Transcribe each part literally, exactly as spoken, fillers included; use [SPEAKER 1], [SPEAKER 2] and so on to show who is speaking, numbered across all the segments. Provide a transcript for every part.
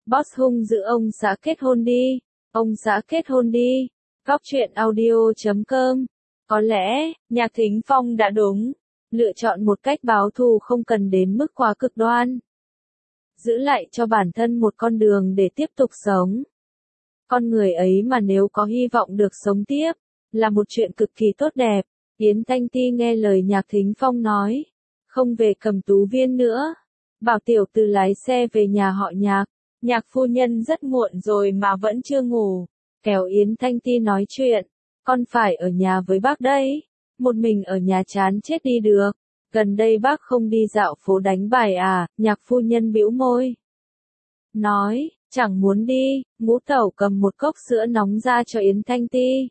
[SPEAKER 1] Boss hung dữ ông xã kết hôn đi. Ông xã kết hôn đi. Góc truyện audio chấm com. Có lẽ, Nhạc Thính Phong đã đúng. Lựa chọn một cách báo thù không cần đến mức quá cực đoan. Giữ lại cho bản thân một con đường để tiếp tục sống. Con người ấy mà nếu có hy vọng được sống tiếp, là một chuyện cực kỳ tốt đẹp. Yến Thanh Ti nghe lời Nhạc Thính Phong nói. Không về Cẩm Tú Viên nữa. Bảo tiểu từ lái xe về nhà họ Nhạc. Nhạc phu nhân rất muộn rồi mà vẫn chưa ngủ. Kéo Yến Thanh Ti nói chuyện. Con phải ở nhà với bác đấy. Một mình ở nhà chán chết đi được. Gần đây bác không đi dạo phố đánh bài à? Nhạc phu nhân bĩu môi. Nói, chẳng muốn đi. Ngũ tẩu cầm một cốc sữa nóng ra cho Yến Thanh Ti.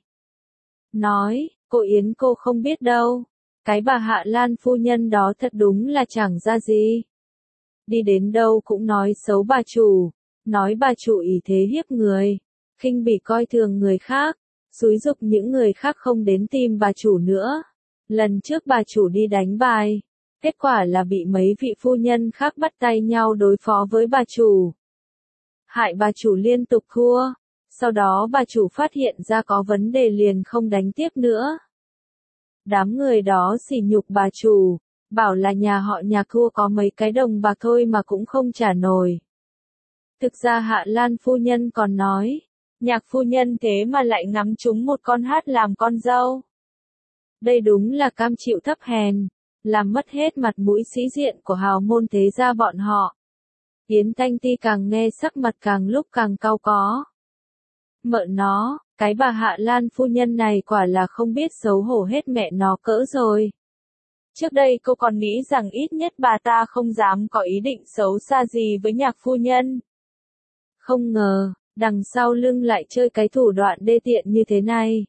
[SPEAKER 1] Nói, cô Yến cô không biết đâu. Cái bà Hạ Lan phu nhân đó thật đúng là chẳng ra gì. Đi đến đâu cũng nói xấu bà chủ. Nói bà chủ ỷ thế hiếp người. Khinh bỉ coi thường người khác. Xúi giục những người khác không đến tìm bà chủ nữa. Lần trước bà chủ đi đánh bài. Kết quả là bị mấy vị phu nhân khác bắt tay nhau đối phó với bà chủ. Hại bà chủ liên tục thua. Sau đó bà chủ phát hiện ra có vấn đề liền không đánh tiếp nữa. Đám người đó sỉ nhục bà chủ. Bảo là nhà họ Nhạc thua có mấy cái đồng bạc thôi mà cũng không trả nổi. Thực ra Hạ Lan phu nhân còn nói. Nhạc phu nhân thế mà lại ngắm trúng một con hát làm con dâu. Đây đúng là cam chịu thấp hèn. Làm mất hết mặt mũi sĩ diện của hào môn thế gia bọn họ. Yến Thanh Ti càng nghe sắc mặt càng lúc càng cau có. Mợ nó, cái bà Hạ Lan phu nhân này quả là không biết xấu hổ hết mẹ nó cỡ rồi. Trước đây cô còn nghĩ rằng ít nhất bà ta không dám có ý định xấu xa gì với Nhạc phu nhân. Không ngờ, đằng sau lưng lại chơi cái thủ đoạn đê tiện như thế này.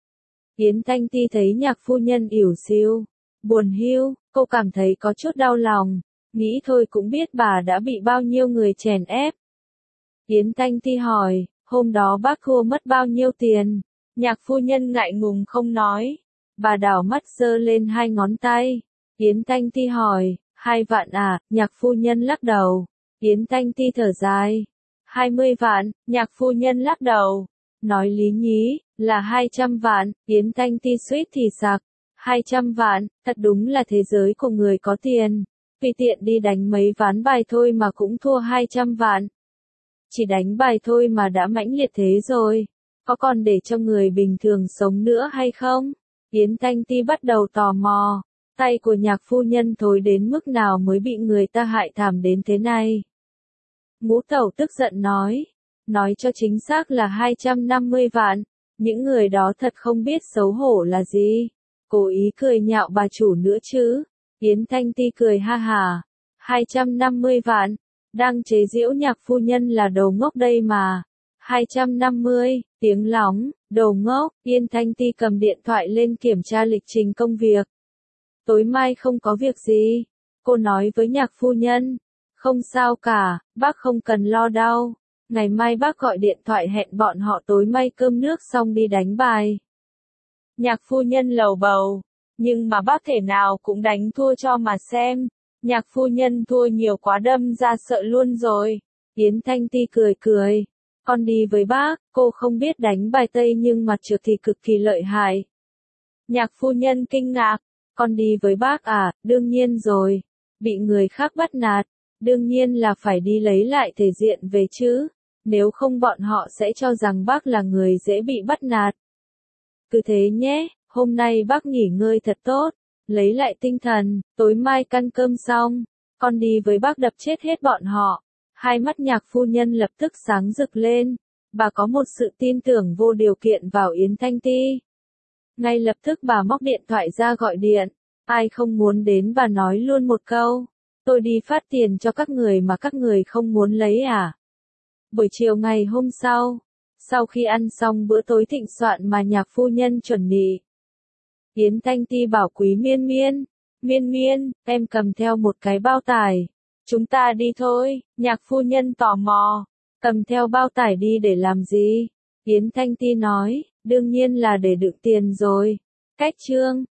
[SPEAKER 1] Yến Thanh Ti thấy Nhạc phu nhân ỉu xìu, buồn hiu, cô cảm thấy có chút đau lòng, nghĩ thôi cũng biết bà đã bị bao nhiêu người chèn ép. Yến Thanh Ti hỏi, hôm đó bác thua mất bao nhiêu tiền? Nhạc phu nhân ngại ngùng không nói. Bà đảo mắt giơ lên hai ngón tay. Yến Thanh Ti hỏi, hai vạn à? Nhạc phu nhân lắc đầu. Yến Thanh Ti thở dài. Hai mươi vạn, Nhạc phu nhân lắc đầu. Nói lý nhí, là hai trăm vạn, Yến Thanh Ti suýt thì sặc. Hai trăm vạn, thật đúng là thế giới của người có tiền. Vì tiện đi đánh mấy ván bài thôi mà cũng thua hai trăm vạn. Chỉ đánh bài thôi mà đã mãnh liệt thế rồi. Có còn để cho người bình thường sống nữa hay không? Yến Thanh Ti bắt đầu tò mò. Tay của Nhạc phu nhân thối đến mức nào mới bị người ta hại thảm đến thế này? Ngũ tẩu tức giận nói. Nói cho chính xác là hai trăm năm mươi vạn. Những người đó thật không biết xấu hổ là gì. Cố ý cười nhạo bà chủ nữa chứ. Yến Thanh Ti cười ha hà. hai trăm năm mươi vạn. Đang chế giễu Nhạc phu nhân là đồ ngốc đây mà. hai trăm năm mươi, tiếng lóng, đồ ngốc. Yến Thanh Ti cầm điện thoại lên kiểm tra lịch trình công việc. Tối mai không có việc gì. Cô nói với Nhạc phu nhân. Không sao cả, bác không cần lo đâu. Ngày mai bác gọi điện thoại hẹn bọn họ tối may cơm nước xong đi đánh bài. Nhạc phu nhân lầu bầu. Nhưng mà bác thể nào cũng đánh thua cho mà xem. Nhạc phu nhân thua nhiều quá đâm ra sợ luôn rồi. Yến Thanh Ti cười cười. Con đi với bác, cô không biết đánh bài tây nhưng mặt trượt thì cực kỳ lợi hại. Nhạc phu nhân kinh ngạc. Con đi với bác à? Đương nhiên rồi. Bị người khác bắt nạt. Đương nhiên là phải đi lấy lại thể diện về chứ. Nếu không bọn họ sẽ cho rằng bác là người dễ bị bắt nạt. Cứ thế nhé, hôm nay bác nghỉ ngơi thật tốt. Lấy lại tinh thần, tối mai ăn cơm xong. Con đi với bác đập chết hết bọn họ. Hai mắt Nhạc phu nhân lập tức sáng rực lên. Bà có một sự tin tưởng vô điều kiện vào Yến Thanh Ti. Ngay lập tức bà móc điện thoại ra gọi điện. Ai không muốn đến bà nói luôn một câu. Tôi đi phát tiền cho các người mà các người không muốn lấy à? Buổi chiều ngày hôm sau, sau khi ăn xong bữa tối thịnh soạn mà Nhạc phu nhân chuẩn bị, Yến Thanh Ti bảo Quý Miên Miên, Miên Miên, em cầm theo một cái bao tải. Chúng ta đi thôi. Nhạc phu nhân tò mò. Cầm theo bao tải đi để làm gì? Yến Thanh Ti nói, đương nhiên là để đựng tiền rồi. Cách chương